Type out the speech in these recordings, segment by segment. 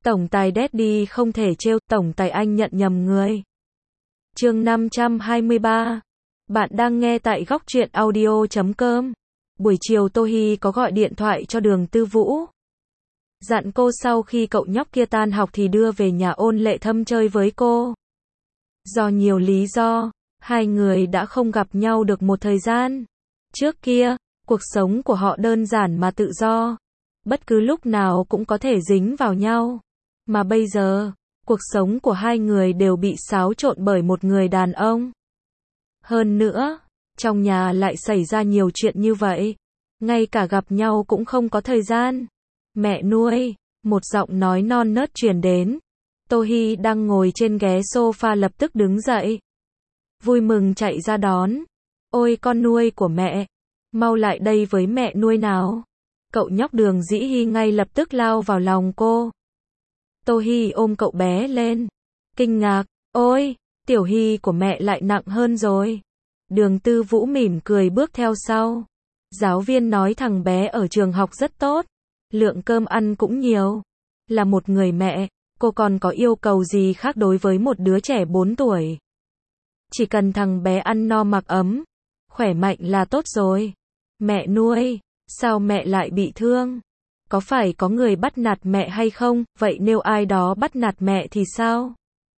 Tổng tài Daddy không thể trêu, tổng tài anh nhận nhầm người. Chương 523. Bạn đang nghe tại góc truyện audio.com. Buổi chiều Tô Hi có gọi điện thoại cho Đường Tư Vũ. Dặn cô sau khi cậu nhóc kia tan học thì đưa về nhà Ôn Lệ Thâm chơi với cô. Do nhiều lý do, hai người đã không gặp nhau được một thời gian. Trước kia, cuộc sống của họ đơn giản mà tự do. Bất cứ lúc nào cũng có thể dính vào nhau. Mà bây giờ, cuộc sống của hai người đều bị xáo trộn bởi một người đàn ông. Hơn nữa, trong nhà lại xảy ra nhiều chuyện như vậy. Ngay cả gặp nhau cũng không có thời gian. Mẹ nuôi, một giọng nói non nớt truyền đến. Tô Hi đang ngồi trên ghế sofa lập tức đứng dậy. Vui mừng chạy ra đón. Ôi con nuôi của mẹ, mau lại đây với mẹ nuôi nào. Cậu nhóc Đường Dĩ Hi ngay lập tức lao vào lòng cô. Tô Hi ôm cậu bé lên. Kinh ngạc, ôi, Tiểu Hi của mẹ lại nặng hơn rồi. Đường Tư Vũ mỉm cười bước theo sau. Giáo viên nói thằng bé ở trường học rất tốt. Lượng cơm ăn cũng nhiều. Là một người mẹ, cô còn có yêu cầu gì khác đối với một đứa trẻ 4 tuổi. Chỉ cần thằng bé ăn no mặc ấm, khỏe mạnh là tốt rồi. Mẹ nuôi, sao mẹ lại bị thương? Có phải có người bắt nạt mẹ hay không? Vậy nếu ai đó bắt nạt mẹ thì sao?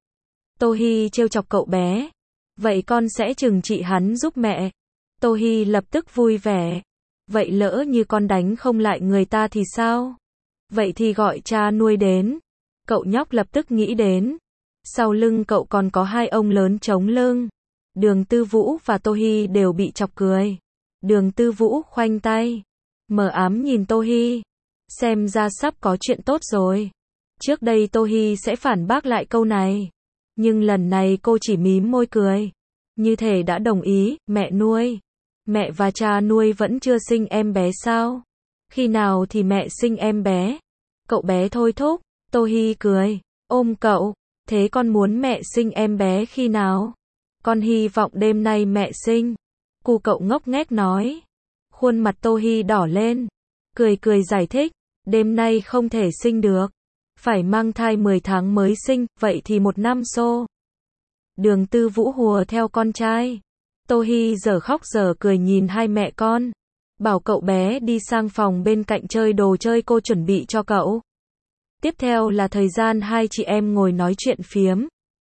Tô Hi trêu chọc cậu bé. Vậy con sẽ trừng trị hắn giúp mẹ. Tô Hi lập tức vui vẻ. Vậy lỡ như con đánh không lại người ta thì sao? Vậy thì gọi cha nuôi đến. Cậu nhóc lập tức nghĩ đến. Sau lưng cậu còn có hai ông lớn chống lưng. Đường Tư Vũ và Tô Hi đều bị chọc cười. Đường Tư Vũ khoanh tay. Mờ ám nhìn Tô Hi. Xem ra sắp có chuyện tốt rồi. Trước đây Tô Hi sẽ phản bác lại câu này. Nhưng lần này cô chỉ mím môi cười. Như thể đã đồng ý. Mẹ nuôi. Mẹ và cha nuôi vẫn chưa sinh em bé sao? Khi nào thì mẹ sinh em bé? Cậu bé thôi thúc. Tô Hi cười. Ôm cậu. Thế con muốn mẹ sinh em bé khi nào? Con hy vọng đêm nay mẹ sinh. Cu cậu ngốc nghếch nói. Khuôn mặt Tô Hi đỏ lên. Cười cười giải thích. Đêm nay không thể sinh được. Phải mang thai 10 tháng mới sinh, vậy thì 1 năm xô. Đường Tư Vũ hùa theo con trai. Tô Hi giờ khóc giờ cười nhìn hai mẹ con. Bảo cậu bé đi sang phòng bên cạnh chơi đồ chơi cô chuẩn bị cho cậu. Tiếp theo là thời gian hai chị em ngồi nói chuyện phiếm.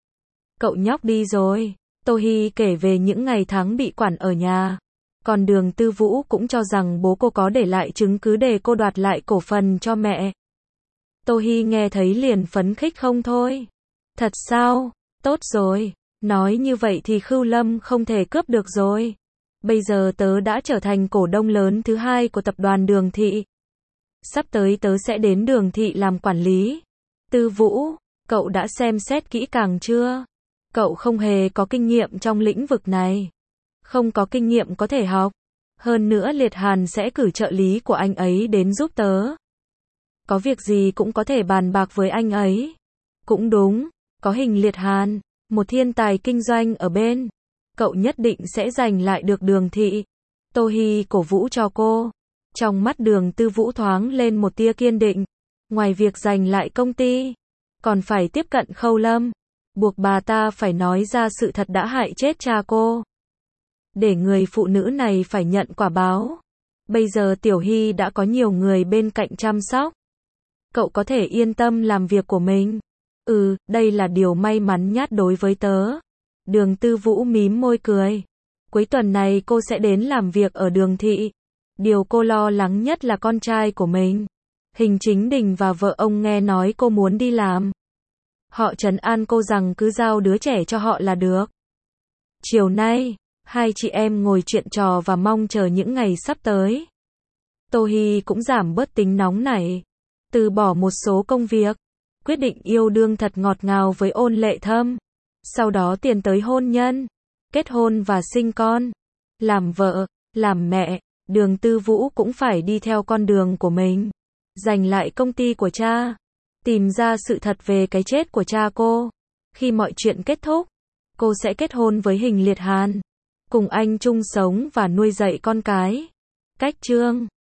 Cậu nhóc đi rồi. Tô Hi kể về những ngày tháng bị quản ở nhà. Còn Đường Tư Vũ cũng cho rằng bố cô có để lại chứng cứ để cô đoạt lại cổ phần cho mẹ. Tô Hi nghe thấy liền phấn khích không thôi. Thật sao? Tốt rồi. Nói như vậy thì Khưu Lâm không thể cướp được rồi. Bây giờ tớ đã trở thành cổ đông lớn thứ 2 của tập đoàn Đường Thị. Sắp tới tớ sẽ đến Đường Thị làm quản lý. Tư Vũ, cậu đã xem xét kỹ càng chưa? Cậu không hề có kinh nghiệm trong lĩnh vực này. Không có kinh nghiệm có thể học. Hơn nữa Liệt Hàn sẽ cử trợ lý của anh ấy đến giúp tớ. Có việc gì cũng có thể bàn bạc với anh ấy. Cũng đúng, có Hình Liệt Hàn, một thiên tài kinh doanh ở bên. Cậu nhất định sẽ giành lại được Đường Thị. Tô Hi cổ vũ cho cô. Trong mắt Đường Tư Vũ thoáng lên một tia kiên định. Ngoài việc giành lại công ty, còn phải tiếp cận Khâu Lâm. Buộc bà ta phải nói ra sự thật đã hại chết cha cô. Để người phụ nữ này phải nhận quả báo. Bây giờ Tiểu Hi đã có nhiều người bên cạnh chăm sóc. Cậu có thể yên tâm làm việc của mình. Đây là điều may mắn nhất đối với tớ. Đường Tư Vũ mím môi cười. Cuối tuần này cô sẽ đến làm việc ở Đường Thị. Điều cô lo lắng nhất là con trai của mình. Hình Chính Đình và vợ ông nghe nói cô muốn đi làm. Họ trấn an cô rằng cứ giao đứa trẻ cho họ là được. Chiều nay, hai chị em ngồi chuyện trò và mong chờ những ngày sắp tới. Tô Hi cũng giảm bớt tính nóng nảy. Từ bỏ một số công việc. Quyết định yêu đương thật ngọt ngào với Ôn Lệ Thâm. Sau đó tiến tới hôn nhân. Kết hôn và sinh con. Làm vợ, làm mẹ. Đường Tư Vũ cũng phải đi theo con đường của mình. Giành lại công ty của cha. Tìm ra sự thật về cái chết của cha cô. Khi mọi chuyện kết thúc, cô sẽ kết hôn với Hình Liệt Hàn. Cùng anh chung sống và nuôi dạy con cái. Cách chương